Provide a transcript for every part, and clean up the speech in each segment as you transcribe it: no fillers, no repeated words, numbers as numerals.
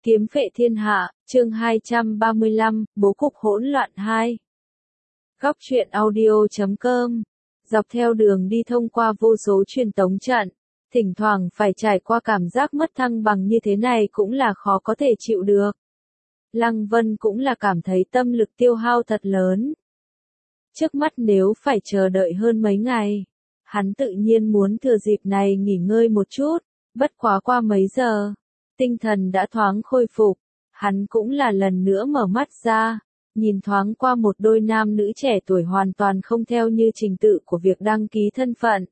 Kiếm phệ thiên hạ, chương 235, bố cục hỗn loạn 2. Góc truyện audio.com. Dọc theo đường đi thông qua vô số truyền tống trận, thỉnh thoảng phải trải qua cảm giác mất thăng bằng như thế này cũng là khó có thể chịu được. Lăng Vân cũng là cảm thấy tâm lực tiêu hao thật lớn. Trước mắt nếu phải chờ đợi hơn mấy ngày, hắn tự nhiên muốn thừa dịp này nghỉ ngơi một chút, bất quá qua mấy giờ, tinh thần đã thoáng khôi phục, hắn cũng là lần nữa mở mắt ra, nhìn thoáng qua một đôi nam nữ trẻ tuổi hoàn toàn không theo như trình tự của việc đăng ký thân phận.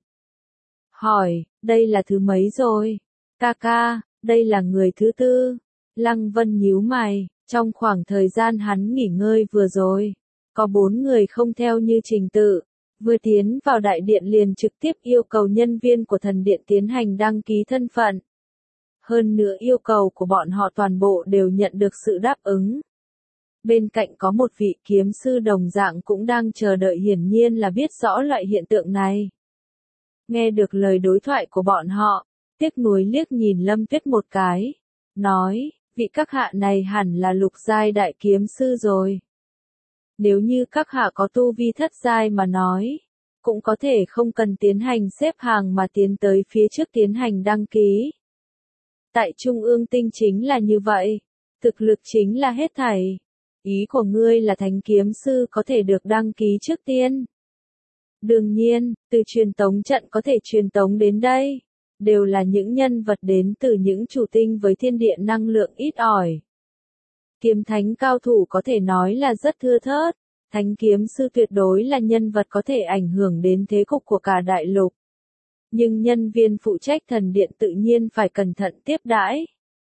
Hỏi, đây là thứ mấy rồi? Ca, đây là người thứ tư. Lăng Vân nhíu mày, trong khoảng thời gian hắn nghỉ ngơi vừa rồi, có 4 người không theo như trình tự, vừa tiến vào đại điện liền trực tiếp yêu cầu nhân viên của thần điện tiến hành đăng ký thân phận. Hơn nữa yêu cầu của bọn họ toàn bộ đều nhận được sự đáp ứng. Bên cạnh có một vị kiếm sư đồng dạng cũng đang chờ đợi, hiển nhiên là biết rõ loại hiện tượng này. Nghe được lời đối thoại của bọn họ, tiếc nuối liếc nhìn Lâm Tuyết một cái, nói, vị các hạ này hẳn là lục giai đại kiếm sư rồi. Nếu như các hạ có tu vi thất giai mà nói, cũng có thể không cần tiến hành xếp hàng mà tiến tới phía trước tiến hành đăng ký. Tại Trung ương tinh chính là như vậy, thực lực chính là hết thảy. Ý của ngươi là thánh kiếm sư có thể được đăng ký trước tiên. Đương nhiên, từ truyền tống trận có thể truyền tống đến đây, đều là những nhân vật đến từ những chủ tinh với thiên địa năng lượng ít ỏi. Kiếm thánh cao thủ có thể nói là rất thưa thớt, thánh kiếm sư tuyệt đối là nhân vật có thể ảnh hưởng đến thế cục của cả đại lục. Nhưng nhân viên phụ trách thần điện tự nhiên phải cẩn thận tiếp đãi.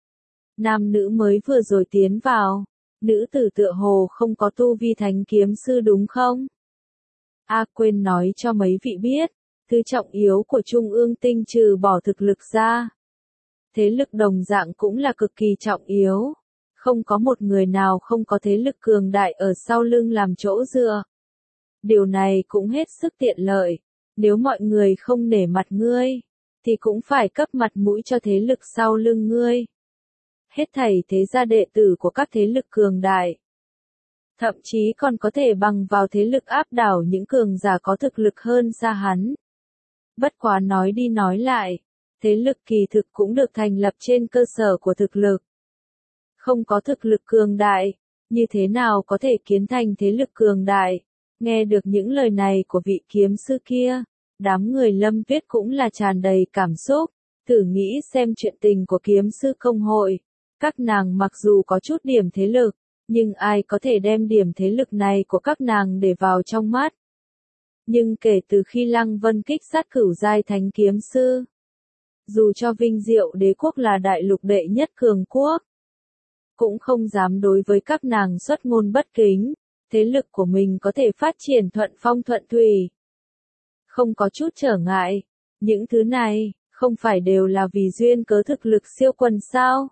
Nam nữ mới vừa rồi tiến vào, nữ tử tựa hồ không có tu vi thánh kiếm sư đúng không? Quên nói cho mấy vị biết, thứ trọng yếu của Trung ương tinh trừ bỏ thực lực ra. Thế lực đồng dạng cũng là cực kỳ trọng yếu. Không có một người nào không có thế lực cường đại ở sau lưng làm chỗ dựa. Điều này cũng hết sức tiện lợi. Nếu mọi người không nể mặt ngươi, thì cũng phải cấp mặt mũi cho thế lực sau lưng ngươi. Hết thảy thế gia đệ tử của các thế lực cường đại. Thậm chí còn có thể bằng vào thế lực áp đảo những cường giả có thực lực hơn xa hắn. Bất quá nói đi nói lại, thế lực kỳ thực cũng được thành lập trên cơ sở của thực lực. Không có thực lực cường đại, như thế nào có thể kiến thành thế lực cường đại? Nghe được những lời này của vị kiếm sư kia, đám người Lâm Tuyết cũng là tràn đầy cảm xúc, thử nghĩ xem chuyện tình của kiếm sư công hội. Các nàng mặc dù có chút điểm thế lực, nhưng ai có thể đem điểm thế lực này của các nàng để vào trong mắt. Nhưng kể từ khi Lăng Vân kích sát cửu giai thánh kiếm sư, dù cho vinh diệu đế quốc là đại lục đệ nhất cường quốc, cũng không dám đối với các nàng xuất ngôn bất kính, thế lực của mình có thể phát triển thuận phong thuận thủy. Không có chút trở ngại, những thứ này, không phải đều là vì duyên cớ thực lực siêu quần sao?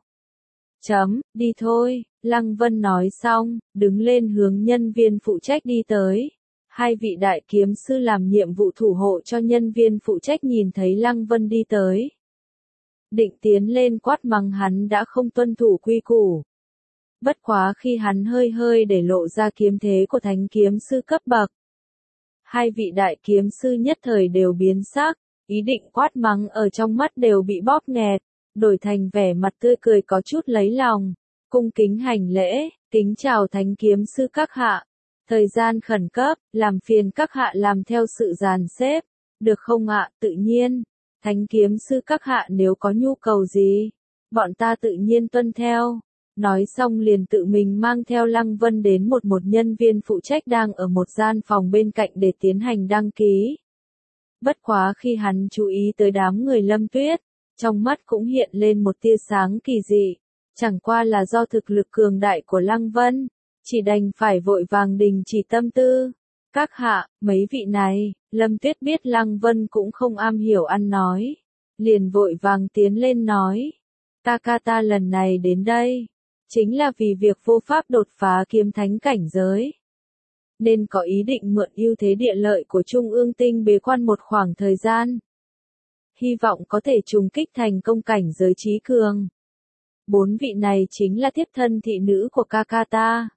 Đi thôi, Lăng Vân nói xong, đứng lên hướng nhân viên phụ trách đi tới. Hai vị đại kiếm sư làm nhiệm vụ thủ hộ cho nhân viên phụ trách nhìn thấy Lăng Vân đi tới. Định tiến lên quát mắng hắn đã không tuân thủ quy củ. Bất quá khi hắn hơi để lộ ra kiếm thế của thánh kiếm sư cấp bậc. Hai vị đại kiếm sư nhất thời đều biến sắc, ý định quát mắng ở trong mắt đều bị bóp nghẹt, đổi thành vẻ mặt tươi cười có chút lấy lòng, cung kính hành lễ, kính chào thánh kiếm sư các hạ. Thời gian khẩn cấp, làm phiền các hạ làm theo sự dàn xếp, được không ạ? Tự nhiên, thánh kiếm sư các hạ nếu có nhu cầu gì, bọn ta tự nhiên tuân theo. Nói xong liền tự mình mang theo Lăng Vân đến một nhân viên phụ trách đang ở một gian phòng bên cạnh để tiến hành đăng ký. Bất quá khi hắn chú ý tới đám người Lâm Tuyết, trong mắt cũng hiện lên một tia sáng kỳ dị, chẳng qua là do thực lực cường đại của Lăng Vân, chỉ đành phải vội vàng đình chỉ tâm tư. Các hạ, mấy vị này, Lâm Tuyết biết Lăng Vân cũng không am hiểu ăn nói, liền vội vàng tiến lên nói, ta lần này đến đây, chính là vì việc vô pháp đột phá kiếm thánh cảnh giới. Nên có ý định mượn ưu thế địa lợi của Trung ương tinh bế quan một khoảng thời gian. Hy vọng có thể trùng kích thành công cảnh giới trí cường. 4 vị này chính là thiếp thân thị nữ của Kakata.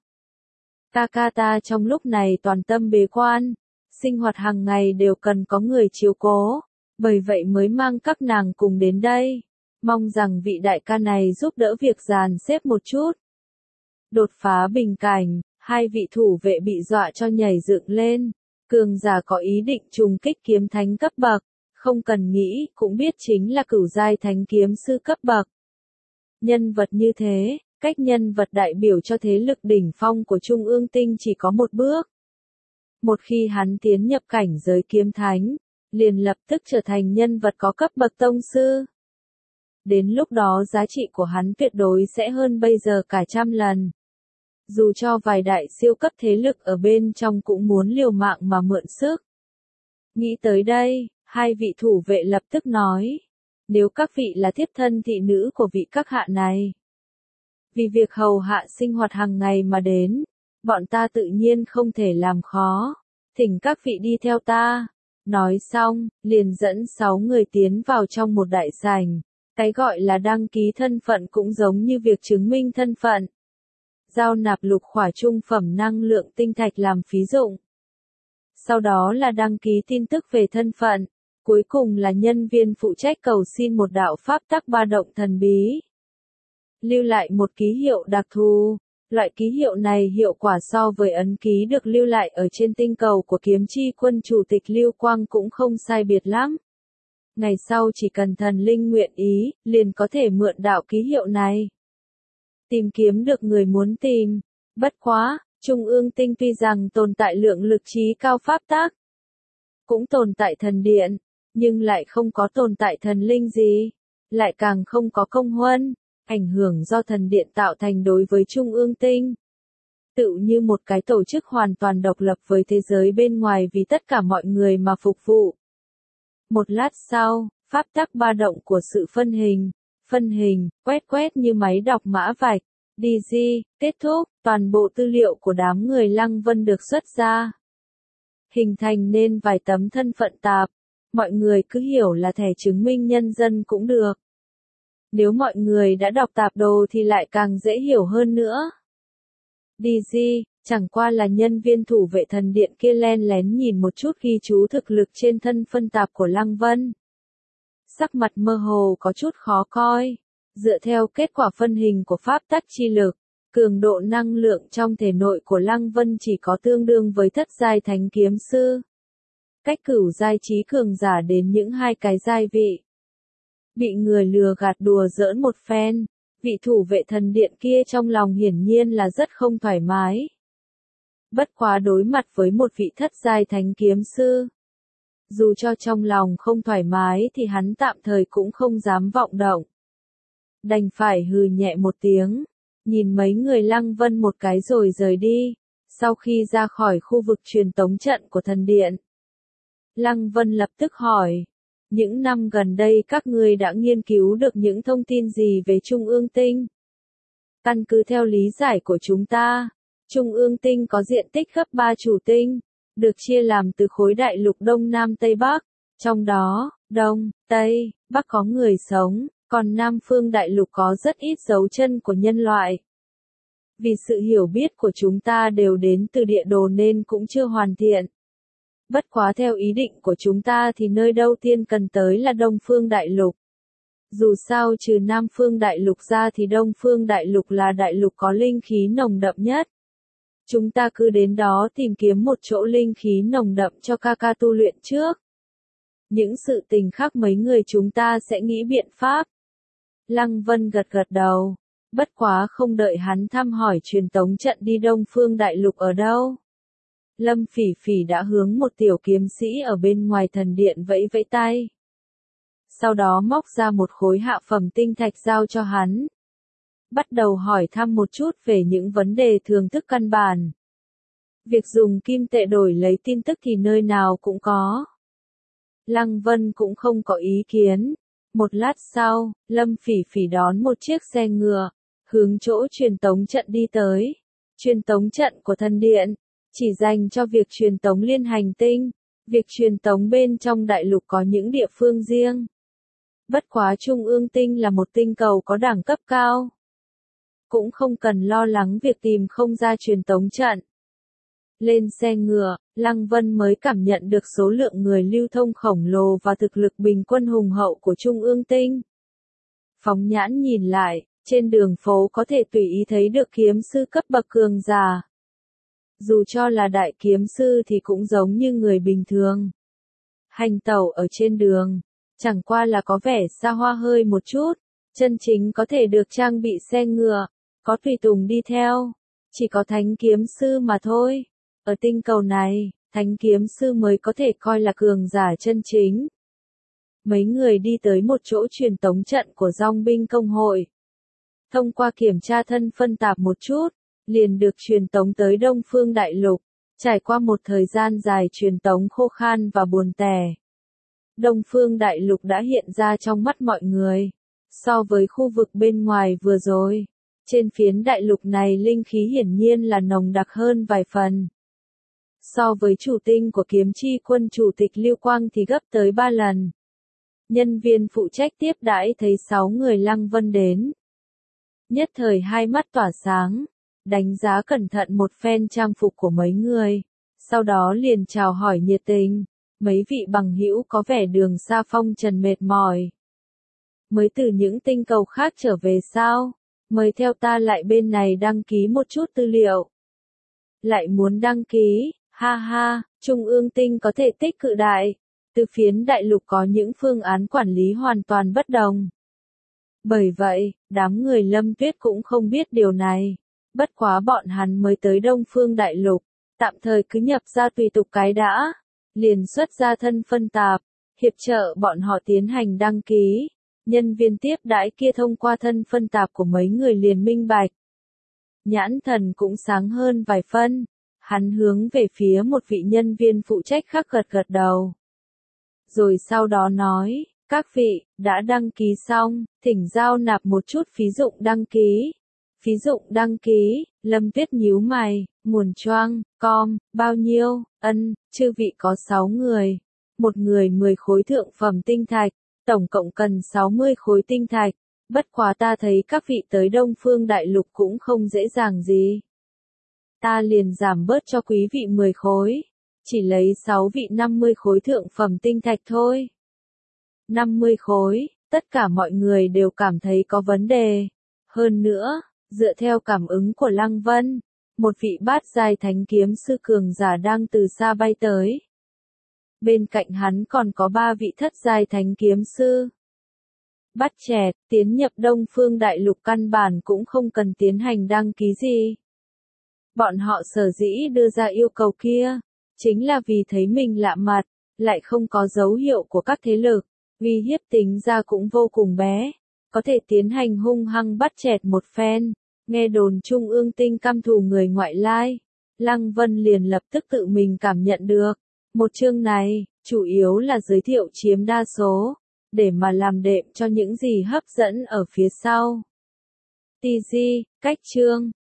Kakata trong lúc này toàn tâm bế quan, sinh hoạt hàng ngày đều cần có người chiếu cố, bởi vậy mới mang các nàng cùng đến đây. Mong rằng vị đại ca này giúp đỡ việc dàn xếp một chút. Đột phá bình cảnh, hai vị thủ vệ bị dọa cho nhảy dựng lên. Cường giả có ý định trùng kích kiếm thánh cấp bậc, không cần nghĩ cũng biết chính là cửu giai thánh kiếm sư cấp bậc. Nhân vật như thế, cách nhân vật đại biểu cho thế lực đỉnh phong của Trung ương tinh chỉ có một bước. Một khi hắn tiến nhập cảnh giới kiếm thánh, liền lập tức trở thành nhân vật có cấp bậc tông sư. Đến lúc đó giá trị của hắn tuyệt đối sẽ hơn bây giờ cả trăm lần. Dù cho vài đại siêu cấp thế lực ở bên trong cũng muốn liều mạng mà mượn sức. Nghĩ tới đây, hai vị thủ vệ lập tức nói, nếu các vị là thiếp thân thị nữ của vị các hạ này, vì việc hầu hạ sinh hoạt hàng ngày mà đến, bọn ta tự nhiên không thể làm khó, thỉnh các vị đi theo ta. Nói xong, liền dẫn 6 người tiến vào trong một đại sảnh. Cái gọi là đăng ký thân phận cũng giống như việc chứng minh thân phận. Giao nạp lục khỏa trung phẩm năng lượng tinh thạch làm phí dụng. Sau đó là đăng ký tin tức về thân phận. Cuối cùng là nhân viên phụ trách cầu xin một đạo pháp tắc ba động thần bí. Lưu lại một ký hiệu đặc thù. Loại ký hiệu này hiệu quả so với ấn ký được lưu lại ở trên tinh cầu của kiếm chi quân chủ tịch Lưu Quang cũng không sai biệt lắm. Ngày sau chỉ cần thần linh nguyện ý, liền có thể mượn đạo ký hiệu này. Tìm kiếm được người muốn tìm. Bất quá, Trung ương tinh tuy rằng tồn tại lượng lực trí cao pháp tác, cũng tồn tại thần điện, nhưng lại không có tồn tại thần linh gì, lại càng không có công huân, ảnh hưởng do thần điện tạo thành đối với Trung ương tinh. Tựu như một cái tổ chức hoàn toàn độc lập với thế giới bên ngoài vì tất cả mọi người mà phục vụ. Một lát sau, pháp tắc ba động của sự phân hình, quét như máy đọc mã vạch, DG, kết thúc, toàn bộ tư liệu của đám người Lăng Vân được xuất ra. Hình thành nên vài tấm thân phận tạp, mọi người cứ hiểu là thẻ chứng minh nhân dân cũng được. Nếu mọi người đã đọc tạp đồ thì lại càng dễ hiểu hơn nữa. DG, chẳng qua là nhân viên thủ vệ thần điện kia len lén nhìn một chút ghi chú thực lực trên thân phân tạp của Lăng Vân. Sắc mặt mơ hồ có chút khó coi. Dựa theo kết quả phân hình của pháp tắc chi lực, cường độ năng lượng trong thể nội của Lăng Vân chỉ có tương đương với thất giai thánh kiếm sư. Cách cửu giai trí cường giả đến những hai cái giai vị. Bị người lừa gạt đùa giỡn một phen, vị thủ vệ thần điện kia trong lòng hiển nhiên là rất không thoải mái. Bất quá đối mặt với một vị thất giai thánh kiếm sư. Dù cho trong lòng không thoải mái thì hắn tạm thời cũng không dám vọng động. Đành phải hừ nhẹ một tiếng, nhìn mấy người Lăng Vân một cái rồi rời đi, sau khi ra khỏi khu vực truyền tống trận của thần điện. Lăng Vân lập tức hỏi, những năm gần đây các ngươi đã nghiên cứu được những thông tin gì về Trung ương tinh? Căn cứ theo lý giải của chúng ta, Trung ương tinh có diện tích gấp 3 chủ tinh, được chia làm từ khối đại lục Đông Nam Tây Bắc, trong đó, Đông, Tây, Bắc có người sống, còn Nam phương đại lục có rất ít dấu chân của nhân loại. Vì sự hiểu biết của chúng ta đều đến từ địa đồ nên cũng chưa hoàn thiện. Bất quá theo ý định của chúng ta thì nơi đầu tiên cần tới là Đông phương đại lục. Dù sao trừ Nam phương đại lục ra thì Đông phương đại lục là đại lục có linh khí nồng đậm nhất. Chúng ta cứ đến đó tìm kiếm một chỗ linh khí nồng đậm cho Kaka tu luyện trước. Những sự tình khác mấy người chúng ta sẽ nghĩ biện pháp. Lăng Vân gật gật đầu. Bất quá không đợi hắn thăm hỏi truyền tống trận đi Đông phương đại lục ở đâu. Lâm Phỉ Phỉ đã hướng một tiểu kiếm sĩ ở bên ngoài thần điện vẫy vẫy tay. Sau đó móc ra một khối hạ phẩm tinh thạch giao cho hắn. Bắt đầu hỏi thăm một chút về những vấn đề thường thức căn bản. Việc dùng kim tệ đổi lấy tin tức thì nơi nào cũng có. Lăng Vân cũng không có ý kiến. Một lát sau, Lâm Phỉ Phỉ đón một chiếc xe ngựa, hướng chỗ truyền tống trận đi tới. Truyền tống trận của thần điện, chỉ dành cho việc truyền tống liên hành tinh. Việc truyền tống bên trong đại lục có những địa phương riêng. Bất quá Trung ương tinh là một tinh cầu có đẳng cấp cao, cũng không cần lo lắng việc tìm không ra truyền tống trận. Lên xe ngựa, Lăng Vân mới cảm nhận được số lượng người lưu thông khổng lồ và thực lực bình quân hùng hậu của Trung ương Tinh. Phóng nhãn nhìn lại, trên đường phố có thể tùy ý thấy được kiếm sư cấp bậc cường giả. Dù cho là đại kiếm sư thì cũng giống như người bình thường. Hành tẩu ở trên đường, chẳng qua là có vẻ xa hoa hơi một chút, chân chính có thể được trang bị xe ngựa, có tùy tùng đi theo, chỉ có thánh kiếm sư mà thôi. Ở tinh cầu này, thánh kiếm sư mới có thể coi là cường giả chân chính. Mấy người đi tới một chỗ truyền tống trận của dòng binh công hội. Thông qua kiểm tra thân phân tạp một chút, liền được truyền tống tới Đông Phương Đại Lục. Trải qua một thời gian dài truyền tống khô khan và buồn tẻ, Đông Phương Đại Lục đã hiện ra trong mắt mọi người. So với khu vực bên ngoài vừa rồi, trên phiến đại lục này linh khí hiển nhiên là nồng đặc hơn vài phần. So với chủ tinh của kiếm chi quân chủ tịch Lưu Quang thì gấp tới 3 lần. Nhân viên phụ trách tiếp đãi thấy 6 người Lăng Vân đến. Nhất thời hai mắt tỏa sáng, đánh giá cẩn thận một phen trang phục của mấy người, sau đó liền chào hỏi nhiệt tình. Mấy vị bằng hữu có vẻ đường xa phong trần mệt mỏi. Mới từ những tinh cầu khác trở về sao? Mời theo ta lại bên này đăng ký một chút tư liệu. Lại muốn đăng ký, ha ha, Trung ương tinh có thể tích cự đại. Từ phiến đại lục có những phương án quản lý hoàn toàn bất đồng. Bởi vậy, đám người Lâm Tuyết cũng không biết điều này. Bất quá bọn hắn mới tới Đông Phương Đại Lục, tạm thời cứ nhập ra tùy tục cái đã. Liền xuất ra thân phân tạp, hiệp trợ bọn họ tiến hành đăng ký. Nhân viên tiếp đãi kia thông qua thân phân tạp của mấy người liền minh bạch. Nhãn thần cũng sáng hơn vài phân. Hắn hướng về phía một vị nhân viên phụ trách khác gật gật đầu. Rồi sau đó nói, các vị, đã đăng ký xong, thỉnh giao nạp một chút phí dụng đăng ký. Phí dụng đăng ký, Lâm Tuyết nhíu mày, nguồn choang, bao nhiêu, chư vị có 6 người. Một người 10 khối thượng phẩm tinh thạch, tổng cộng cần 60 khối tinh thạch. Bất quá ta thấy các vị tới Đông Phương Đại Lục cũng không dễ dàng gì. Ta liền giảm bớt cho quý vị 10 khối. Chỉ lấy 6 vị 50 khối thượng phẩm tinh thạch thôi. 50 khối, tất cả mọi người đều cảm thấy có vấn đề. Hơn nữa, dựa theo cảm ứng của Lăng Vân, một vị bát giai thánh kiếm sư cường giả đang từ xa bay tới. Bên cạnh hắn còn có 3 vị thất giai thánh kiếm sư. Bắt chẹt, tiến nhập Đông Phương Đại Lục căn bản cũng không cần tiến hành đăng ký gì. Bọn họ sở dĩ đưa ra yêu cầu kia, chính là vì thấy mình lạ mặt, lại không có dấu hiệu của các thế lực, uy hiếp tính ra cũng vô cùng bé, có thể tiến hành hung hăng bắt chẹt một phen. Nghe đồn Trung ương tinh căm thù người ngoại lai, Lăng Vân liền lập tức tự mình cảm nhận được. Một chương này, chủ yếu là giới thiệu chiếm đa số, để mà làm đệm cho những gì hấp dẫn ở phía sau. TG, cách chương.